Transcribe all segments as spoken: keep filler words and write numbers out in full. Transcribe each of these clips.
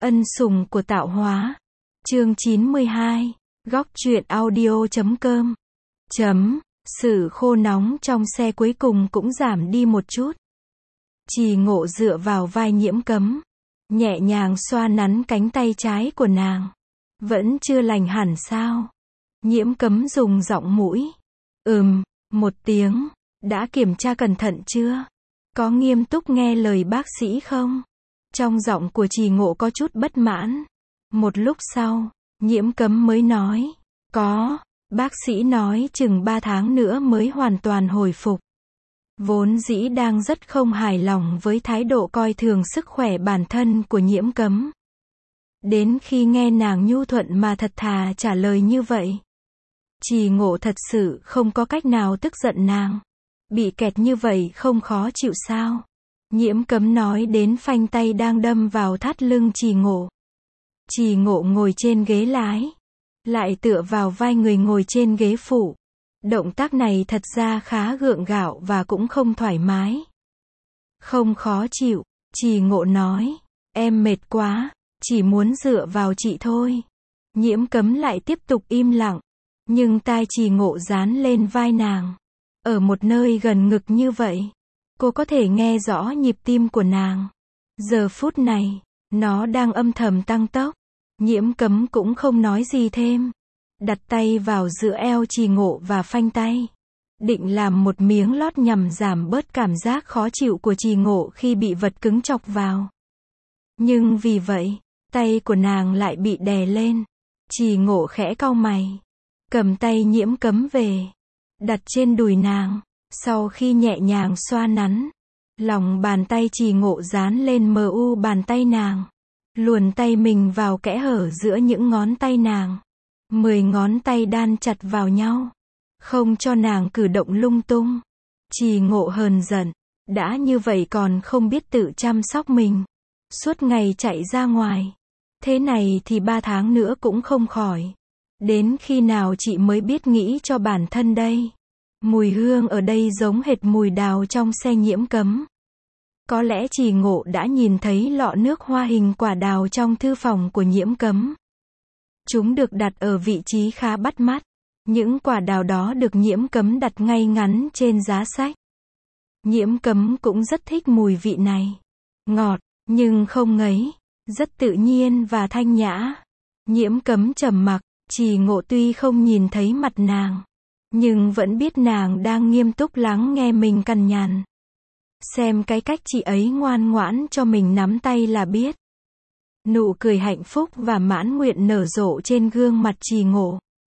Ân sủng của tạo hóa. Chương chín mươi hai. Góc truyện audio chấm com. Chấm. Sự khô nóng trong xe cuối cùng cũng giảm đi một chút. Trì Ngộ dựa vào vai Nhiễm Cấm, nhẹ nhàng xoa nắn cánh tay trái của nàng. Vẫn chưa lành hẳn sao? Nhiễm Cấm dùng giọng mũi. Ừm, một tiếng. Đã kiểm tra cẩn thận chưa? Có nghiêm túc nghe lời bác sĩ không? Trong giọng của Trì Ngộ có chút bất mãn. Một lúc sau, Nhiễm Cấm mới nói. Có, bác sĩ nói chừng ba tháng nữa mới hoàn toàn hồi phục. Vốn dĩ đang rất không hài lòng với thái độ coi thường sức khỏe bản thân của Nhiễm Cấm. Đến khi nghe nàng nhu thuận mà thật thà trả lời như vậy, Trì Ngộ thật sự không có cách nào tức giận nàng. Bị kẹt như vậy không khó chịu sao? Nhiễm Cấm nói đến phanh tay đang đâm vào thắt lưng Trì Ngộ. Trì Ngộ ngồi trên ghế lái, lại tựa vào vai người ngồi trên ghế phụ. Động tác này thật ra khá gượng gạo và cũng không thoải mái. Không khó chịu, Trì Ngộ nói. Em mệt quá, chỉ muốn dựa vào chị thôi. Nhiễm Cấm lại tiếp tục im lặng. Nhưng tai Trì Ngộ dán lên vai nàng. Ở một nơi gần ngực như vậy, cô có thể nghe rõ nhịp tim của nàng. Giờ phút này, nó đang âm thầm tăng tốc. Nhiễm Cấm cũng không nói gì thêm. Đặt tay vào giữa eo Trì Ngộ và phanh tay. Định làm một miếng lót nhằm giảm bớt cảm giác khó chịu của Trì Ngộ khi bị vật cứng chọc vào. Nhưng vì vậy, tay của nàng lại bị đè lên. Trì Ngộ khẽ cau mày. Cầm tay Nhiễm Cấm về. Đặt trên đùi nàng. Sau khi nhẹ nhàng xoa nắn, lòng bàn tay Trì Ngộ dán lên mờ u bàn tay nàng. Luồn tay mình vào kẽ hở giữa những ngón tay nàng. Mười ngón tay đan chặt vào nhau. Không cho nàng cử động lung tung. Trì Ngộ hờn giận. Đã như vậy còn không biết tự chăm sóc mình. Suốt ngày chạy ra ngoài. Thế này thì ba tháng nữa cũng không khỏi. Đến khi nào chị mới biết nghĩ cho bản thân đây? Mùi hương ở đây giống hệt mùi đào trong xe Nhiễm Cấm. Có lẽ Trì Ngộ đã nhìn thấy lọ nước hoa hình quả đào trong thư phòng của Nhiễm Cấm. Chúng được đặt ở vị trí khá bắt mắt. Những quả đào đó được Nhiễm Cấm đặt ngay ngắn trên giá sách. Nhiễm Cấm cũng rất thích mùi vị này. Ngọt, nhưng không ngấy. Rất tự nhiên và thanh nhã. Nhiễm Cấm trầm mặc. Trì Ngộ tuy không nhìn thấy mặt nàng, nhưng vẫn biết nàng đang nghiêm túc lắng nghe mình cằn nhằn. Xem cái cách chị ấy ngoan ngoãn cho mình nắm tay là biết. Nụ cười hạnh phúc và mãn nguyện nở rộ trên gương mặt Trì Ngộ.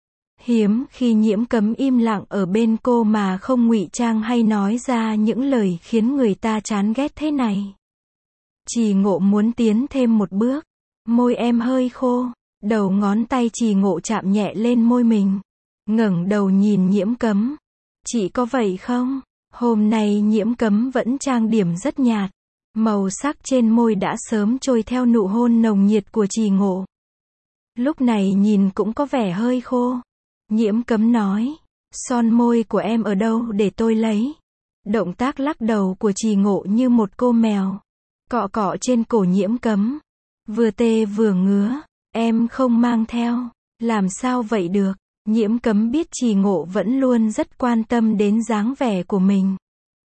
Hiếm khi Nhiễm Cấm im lặng ở bên cô mà không ngụy trang hay nói ra những lời khiến người ta chán ghét thế này. Trì Ngộ muốn tiến thêm một bước. Môi em hơi khô. Đầu ngón tay Trì Ngộ chạm nhẹ lên môi mình. Ngẩng đầu nhìn Nhiễm Cấm. Chị có vậy không? Hôm nay Nhiễm Cấm vẫn trang điểm rất nhạt. Màu sắc trên môi đã sớm trôi theo nụ hôn nồng nhiệt của Trì Ngộ. Lúc này nhìn cũng có vẻ hơi khô. Nhiễm Cấm nói. Son môi của em ở đâu để tôi lấy? Động tác lắc đầu của Trì Ngộ như một cô mèo. Cọ cọ trên cổ Nhiễm Cấm. Vừa tê vừa ngứa. Em không mang theo. Làm sao vậy được? Nhiễm Cấm biết Trì Ngộ vẫn luôn rất quan tâm đến dáng vẻ của mình.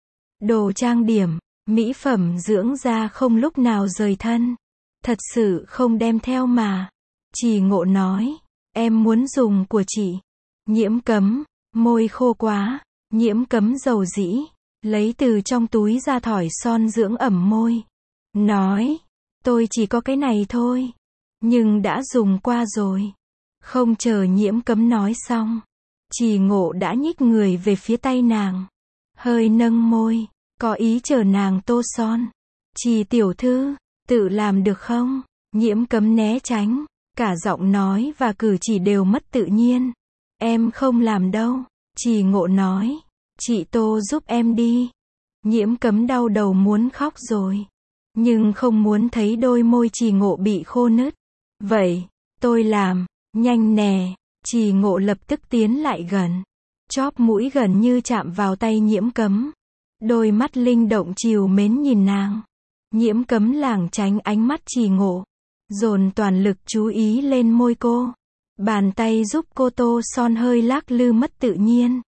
Đồ trang điểm, mỹ phẩm dưỡng da không lúc nào rời thân. Thật sự không đem theo mà. Trì Ngộ nói. Em muốn dùng của chị. Nhiễm Cấm. Môi khô quá. Nhiễm Cấm dầu dĩ. Lấy từ trong túi ra thỏi son dưỡng ẩm môi. Nói. Tôi chỉ có cái này thôi. Nhưng đã dùng qua rồi. Không chờ Nhiễm Cấm nói xong, Trì Ngộ đã nhích người về phía tay nàng. Hơi nâng môi. Có ý chờ nàng tô son. Trì tiểu thư, tự làm được không? Nhiễm Cấm né tránh. Cả giọng nói và cử chỉ đều mất tự nhiên. Em không làm đâu. Trì Ngộ nói. Chị tô giúp em đi. Nhiễm Cấm đau đầu muốn khóc rồi. Nhưng không muốn thấy đôi môi Trì Ngộ bị khô nứt. Vậy, tôi làm. Nhanh nè. Trì Ngộ lập tức tiến lại gần. Chóp mũi gần như chạm vào tay Nhiễm Cấm. Đôi mắt linh động trìu mến nhìn nàng. Nhiễm Cấm lảng tránh ánh mắt Trì Ngộ. dồn toàn lực chú ý lên môi cô. Bàn tay giúp cô tô son hơi lắc lư mất tự nhiên.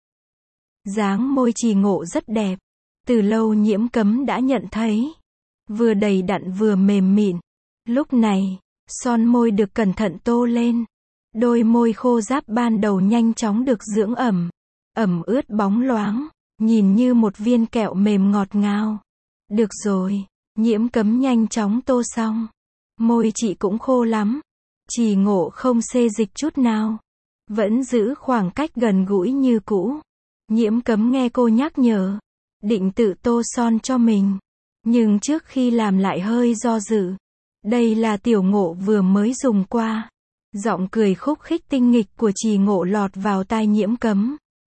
Dáng môi Trì Ngộ rất đẹp. Từ lâu Nhiễm Cấm đã nhận thấy. Vừa đầy đặn vừa mềm mịn. Lúc này, son môi được cẩn thận tô lên. Đôi môi khô ráp ban đầu nhanh chóng được dưỡng ẩm. Ẩm ướt bóng loáng, nhìn như một viên kẹo mềm ngọt ngào. Được rồi, Nhiễm Cấm nhanh chóng tô xong. Môi chị cũng khô lắm. Trì Ngộ không xê dịch chút nào. Vẫn giữ khoảng cách gần gũi như cũ. Nhiễm Cấm nghe cô nhắc nhở. Định tự tô son cho mình. Nhưng trước khi làm lại hơi do dự. Đây là Tiểu Ngộ vừa mới dùng qua. Giọng cười khúc khích tinh nghịch của Trì Ngộ lọt vào tai Nhiễm Cấm.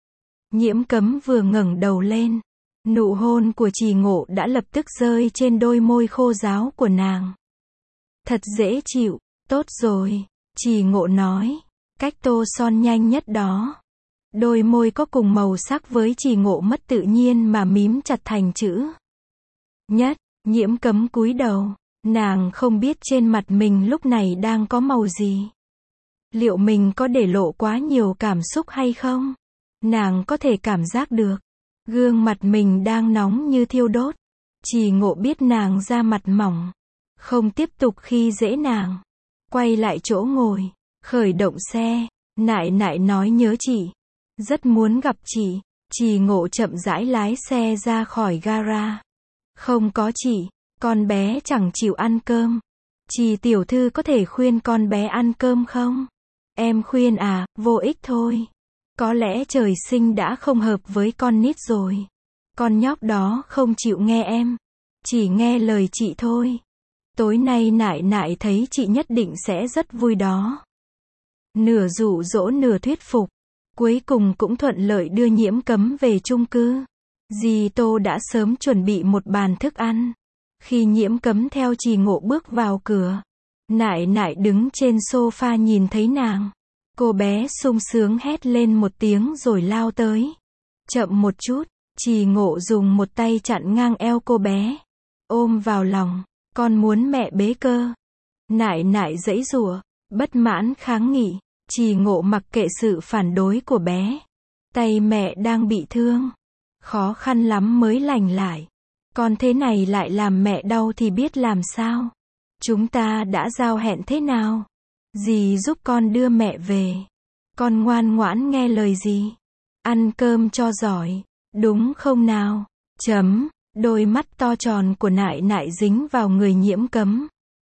Nhiễm Cấm vừa ngẩng đầu lên. Nụ hôn của Trì Ngộ đã lập tức rơi trên đôi môi khô ráo của nàng. Thật dễ chịu, tốt rồi, Trì Ngộ nói. Cách tô son nhanh nhất đó. Đôi môi có cùng màu sắc với Trì Ngộ mất tự nhiên mà mím chặt thành chữ nhất. Nhiễm Cấm cúi đầu. Nàng không biết trên mặt mình lúc này đang có màu gì. Liệu mình có để lộ quá nhiều cảm xúc hay không? Nàng có thể cảm giác được. Gương mặt mình đang nóng như thiêu đốt. Trì Ngộ biết nàng da mặt mỏng. Không tiếp tục khi dễ nàng. Quay lại chỗ ngồi. Khởi động xe. Nại nại nói nhớ chị. Rất muốn gặp chị. Trì Ngộ chậm rãi lái xe ra khỏi gara. Không có chị, con bé chẳng chịu ăn cơm. Trì tiểu thư có thể khuyên con bé ăn cơm không? Em khuyên à, vô ích thôi. Có lẽ trời sinh đã không hợp với con nít rồi. Con nhóc đó không chịu nghe em. Chỉ nghe lời chị thôi. Tối nay nại nại thấy chị nhất định sẽ rất vui đó. Nửa dụ dỗ nửa thuyết phục. Cuối cùng cũng thuận lợi đưa Nhiễm Cấm về chung cư. Dì Tô đã sớm chuẩn bị một bàn thức ăn. Khi Nhiễm Cấm theo Trì Ngộ bước vào cửa. Nại nại đứng trên sofa nhìn thấy nàng. Cô bé sung sướng hét lên một tiếng rồi lao tới. Chậm một chút, Trì Ngộ dùng một tay chặn ngang eo cô bé. Ôm vào lòng, con muốn mẹ bế cơ. Nại nại giãy giụa, bất mãn kháng nghị. Trì Ngộ mặc kệ sự phản đối của bé. Tay mẹ đang bị thương. Khó khăn lắm mới lành lại. Con thế này lại làm mẹ đau thì biết làm sao. Chúng ta đã giao hẹn thế nào? Dì giúp con đưa mẹ về. Con ngoan ngoãn nghe lời dì. Ăn cơm cho giỏi. Đúng không nào? Chấm. Đôi mắt to tròn của nại nại dính vào người Nhiễm Cấm.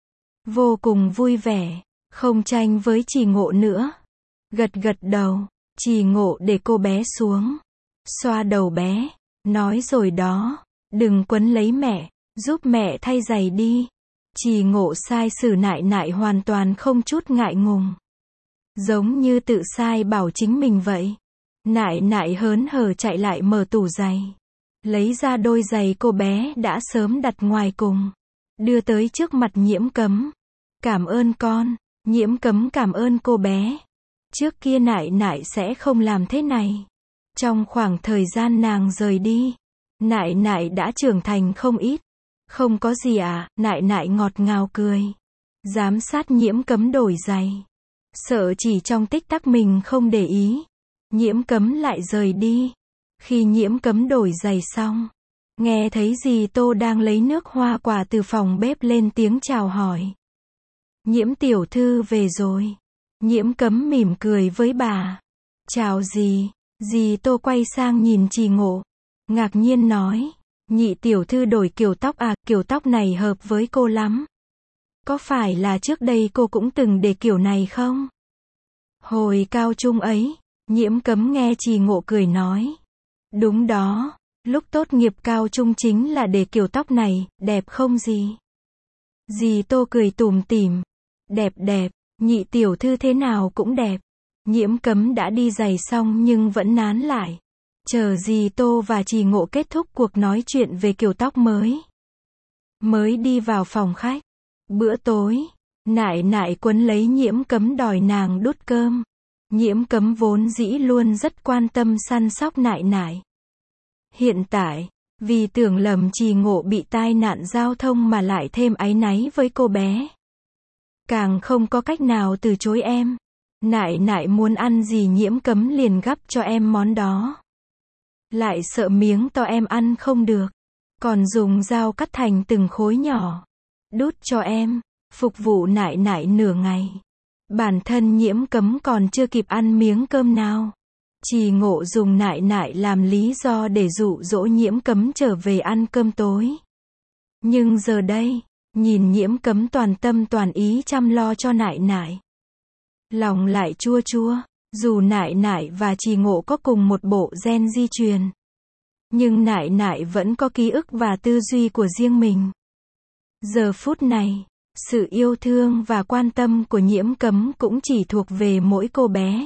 Vô cùng vui vẻ. Không tranh với Trì Ngộ nữa. Gật gật đầu. Trì Ngộ để cô bé xuống. Xoa đầu bé. Nói rồi đó. Đừng quấn lấy mẹ. Giúp mẹ thay giày đi. Trì Ngộ sai xử nại nại hoàn toàn không chút ngại ngùng. Giống như tự sai bảo chính mình vậy. Nại nại hớn hở chạy lại mở tủ giày. Lấy ra đôi giày cô bé đã sớm đặt ngoài cùng. Đưa tới trước mặt Nhiễm Cấm. Cảm ơn con. Nhiễm Cấm cảm ơn cô bé. Trước kia nại nại sẽ không làm thế này. Trong khoảng thời gian nàng rời đi. Nại nại đã trưởng thành không ít. Không có gì à, nại nại ngọt ngào cười. Giám sát Nhiễm Cấm đổi giày. Sợ chỉ trong tích tắc mình không để ý. Nhiễm Cấm lại rời đi. Khi Nhiễm Cấm đổi giày xong. Nghe thấy dì Tô đang lấy nước hoa quả từ phòng bếp lên tiếng chào hỏi. Nhiễm tiểu thư về rồi. Nhiễm Cấm mỉm cười với bà. Chào dì. Dì Tô quay sang nhìn Trì Ngộ. Ngạc nhiên nói. Nhị tiểu thư đổi kiểu tóc à, kiểu tóc này hợp với cô lắm. Có phải là trước đây cô cũng từng để kiểu này không? Hồi cao trung ấy, Nhiễm Cấm nghe Trì Ngộ cười nói. Đúng đó, lúc tốt nghiệp cao trung chính là để kiểu tóc này, đẹp không gì? Dì Tô cười tủm tỉm. Đẹp đẹp, nhị tiểu thư thế nào cũng đẹp. Nhiễm Cấm đã đi giày xong nhưng vẫn nán lại. Chờ dì Tô và Trì Ngộ kết thúc cuộc nói chuyện về kiểu tóc mới. Mới đi vào phòng khách. Bữa tối, nại nại quấn lấy Nhiễm Cấm đòi nàng đút cơm. Nhiễm Cấm vốn dĩ luôn rất quan tâm săn sóc nại nại. Hiện tại, vì tưởng lầm Trì Ngộ bị tai nạn giao thông mà lại thêm áy náy với cô bé. Càng không có cách nào từ chối em. Nại nại muốn ăn gì Nhiễm Cấm liền gắp cho em món đó. Lại sợ miếng to em ăn không được. Còn dùng dao cắt thành từng khối nhỏ. Đút cho em. Phục vụ nại nại nửa ngày. Bản thân Nhiễm Cấm còn chưa kịp ăn miếng cơm nào. Trì Ngộ dùng nại nại làm lý do để dụ dỗ Nhiễm Cấm trở về ăn cơm tối. Nhưng giờ đây, nhìn Nhiễm Cấm toàn tâm toàn ý chăm lo cho nại nại. Lòng lại chua chua, dù nại nại và Trì Ngộ có cùng một bộ gen di truyền. Nhưng nại nại vẫn có ký ức và tư duy của riêng mình. Giờ phút này, sự yêu thương và quan tâm của Nhiễm Cấm cũng chỉ thuộc về mỗi cô bé.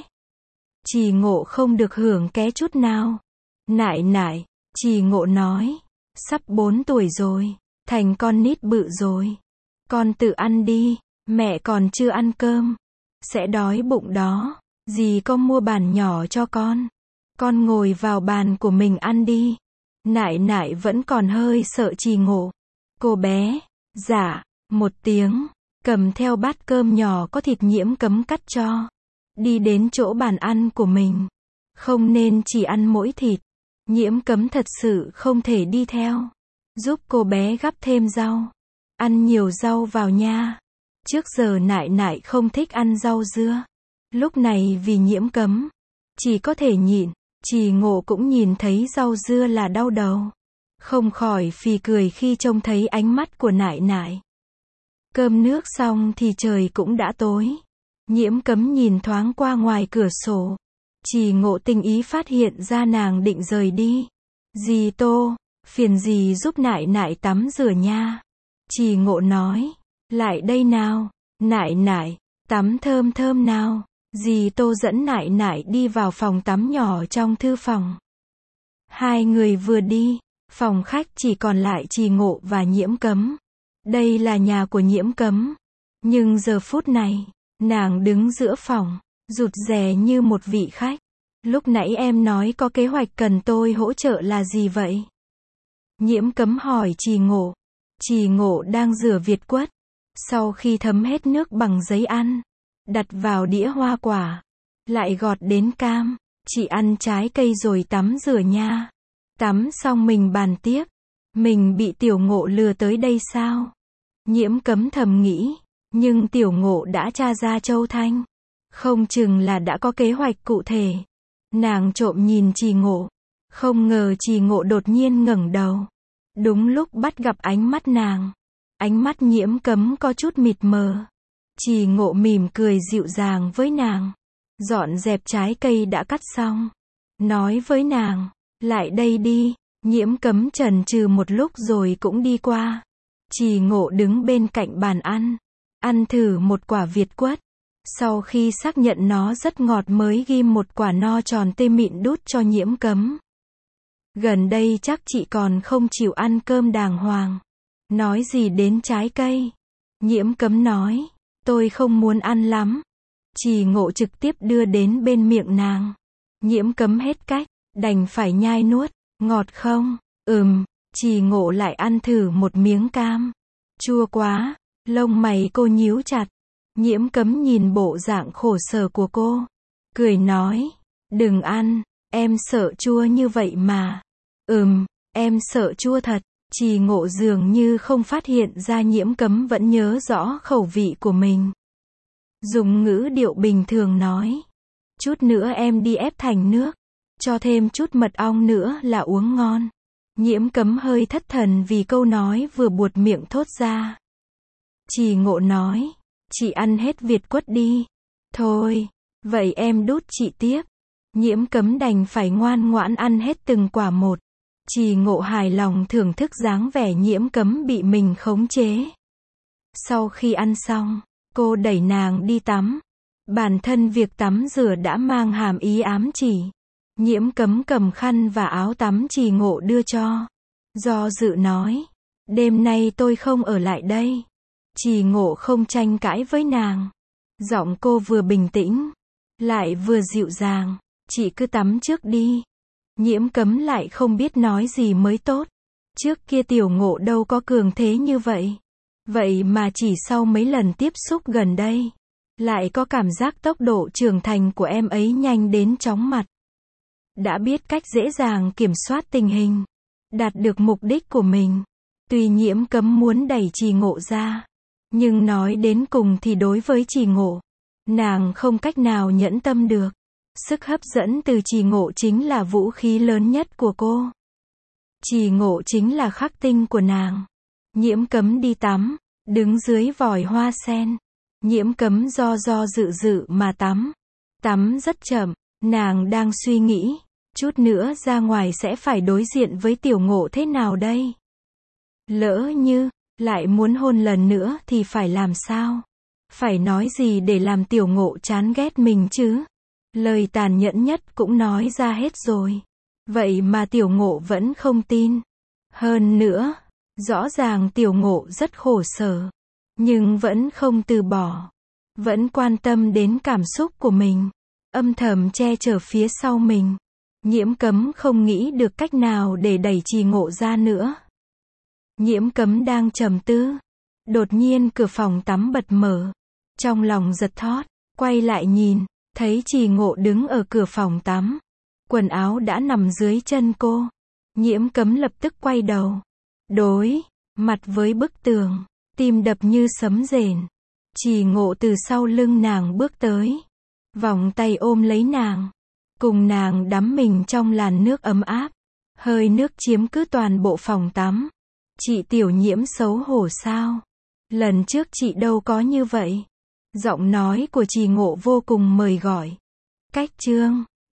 Trì Ngộ không được hưởng ké chút nào. Nại nại, Trì Ngộ nói, sắp bốn tuổi rồi, thành con nít bự rồi. Con tự ăn đi, mẹ còn chưa ăn cơm. Sẽ đói bụng đó, dì có mua bàn nhỏ cho con. Con ngồi vào bàn của mình ăn đi. Nại nại vẫn còn hơi sợ Trì Ngộ. Cô bé, dạ, một tiếng, cầm theo bát cơm nhỏ có thịt Nhiễm Cấm cắt cho. Đi đến chỗ bàn ăn của mình. Không nên chỉ ăn mỗi thịt. Nhiễm Cấm thật sự không thể đi theo. Giúp cô bé gắp thêm rau. Ăn nhiều rau vào nha. Trước giờ nại nại không thích ăn rau dưa. Lúc này vì Nhiễm Cấm, chỉ có thể nhịn. Trì Ngộ cũng nhìn thấy rau dưa là đau đầu. Không khỏi phì cười khi trông thấy ánh mắt của nại nại. Cơm nước xong thì trời cũng đã tối. Nhiễm Cấm nhìn thoáng qua ngoài cửa sổ. Trì Ngộ tinh ý phát hiện ra nàng định rời đi. Dì Tô, phiền dì giúp nại nại tắm rửa nha. Trì Ngộ nói, lại đây nào, nại nại, tắm thơm thơm nào. Dì Tô dẫn nại nại đi vào phòng tắm nhỏ trong thư phòng. Hai người vừa đi, phòng khách chỉ còn lại Trì Ngộ và Nhiễm Cấm. Đây là nhà của Nhiễm Cấm. Nhưng giờ phút này, nàng đứng giữa phòng, rụt rè như một vị khách. Lúc nãy em nói có kế hoạch cần tôi hỗ trợ là gì vậy? Nhiễm Cấm hỏi Trì Ngộ. Trì Ngộ đang rửa việt quất. Sau khi thấm hết nước bằng giấy ăn, đặt vào đĩa hoa quả, lại gọt đến cam. Chị ăn trái cây rồi tắm rửa nha. Tắm xong mình bàn tiếp. Mình bị Tiểu Ngộ lừa tới đây sao? Nhiễm Cấm thầm nghĩ. Nhưng Tiểu Ngộ đã tra ra Châu Thanh. Không chừng là đã có kế hoạch cụ thể. Nàng trộm nhìn Trì Ngộ. Không ngờ Trì Ngộ đột nhiên ngẩng đầu. Đúng lúc bắt gặp ánh mắt nàng. Ánh mắt Nhiễm Cấm có chút mịt mờ. Trì Ngộ mỉm cười dịu dàng với nàng. Dọn dẹp trái cây đã cắt xong. Nói với nàng, lại đây đi. Nhiễm Cấm chần chừ một lúc rồi cũng đi qua. Trì Ngộ đứng bên cạnh bàn ăn. Ăn thử một quả việt quất. Sau khi xác nhận nó rất ngọt mới ghim một quả no tròn tê mịn đút cho Nhiễm Cấm. Gần đây chắc chị còn không chịu ăn cơm đàng hoàng. Nói gì đến trái cây? Nhiễm Cấm nói, tôi không muốn ăn lắm. Trì Ngộ trực tiếp đưa đến bên miệng nàng. Nhiễm Cấm hết cách, đành phải nhai nuốt. Ngọt không? Ừm. Trì Ngộ lại ăn thử một miếng cam. Chua quá. Lông mày cô nhíu chặt. Nhiễm Cấm nhìn bộ dạng khổ sở của cô. Cười nói, đừng ăn, em sợ chua như vậy mà. Ừm, em sợ chua thật. Trì Ngộ dường như không phát hiện ra Nhiễm Cấm vẫn nhớ rõ khẩu vị của mình. Dùng ngữ điệu bình thường nói. Chút nữa em đi ép thành nước. Cho thêm chút mật ong nữa là uống ngon. Nhiễm Cấm hơi thất thần vì câu nói vừa buột miệng thốt ra. Trì Ngộ nói, chị ăn hết việt quất đi. Thôi, vậy em đút chị tiếp. Nhiễm Cấm đành phải ngoan ngoãn ăn hết từng quả một. Trì Ngộ hài lòng thưởng thức dáng vẻ Nhiễm Cấm bị mình khống chế. Sau khi ăn xong, cô đẩy nàng đi tắm. Bản thân việc tắm rửa đã mang hàm ý ám chỉ. Nhiễm Cấm cầm khăn và áo tắm Trì Ngộ đưa cho. Do dự nói, đêm nay tôi không ở lại đây. Trì Ngộ không tranh cãi với nàng. Giọng cô vừa bình tĩnh, lại vừa dịu dàng. Chị cứ tắm trước đi. Nhiễm Cấm lại không biết nói gì mới tốt. Trước kia Tiểu Ngộ đâu có cường thế như vậy. Vậy mà chỉ sau mấy lần tiếp xúc gần đây, lại có cảm giác tốc độ trưởng thành của em ấy nhanh đến chóng mặt. Đã biết cách dễ dàng kiểm soát tình hình, đạt được mục đích của mình. Tuy Nhiễm Cấm muốn đẩy Trì Ngộ ra, nhưng nói đến cùng thì đối với Trì Ngộ, nàng không cách nào nhẫn tâm được. Sức hấp dẫn từ Trì Ngộ chính là vũ khí lớn nhất của cô. Trì Ngộ chính là khắc tinh của nàng. Nhiễm Cấm đi tắm, đứng dưới vòi hoa sen. Nhiễm Cấm do do dự dự mà tắm. Tắm rất chậm, nàng đang suy nghĩ, chút nữa ra ngoài sẽ phải đối diện với Tiểu Ngộ thế nào đây? Lỡ như, lại muốn hôn lần nữa thì phải làm sao? Phải nói gì để làm Tiểu Ngộ chán ghét mình chứ? Lời tàn nhẫn nhất cũng nói ra hết rồi. Vậy mà Tiểu Ngộ vẫn không tin. Hơn nữa, rõ ràng Tiểu Ngộ rất khổ sở, nhưng vẫn không từ bỏ. Vẫn quan tâm đến cảm xúc của mình, âm thầm che chở phía sau mình. Nhiễm Cấm không nghĩ được cách nào để đẩy Trì Ngộ ra nữa. Nhiễm Cấm đang trầm tư. Đột nhiên cửa phòng tắm bật mở. Trong lòng giật thót, quay lại nhìn, thấy Trì Ngộ đứng ở cửa phòng tắm. Quần áo đã nằm dưới chân cô. Nhiễm Cấm lập tức quay đầu. Đối mặt với bức tường, tim đập như sấm rền. Trì Ngộ từ sau lưng nàng bước tới, vòng tay ôm lấy nàng, cùng nàng đắm mình trong làn nước ấm áp. Hơi nước chiếm cứ toàn bộ phòng tắm. Chị Tiểu Nhiễm xấu hổ sao? Lần trước chị đâu có như vậy. Giọng nói của Trì Ngộ vô cùng mời gọi. Cách chương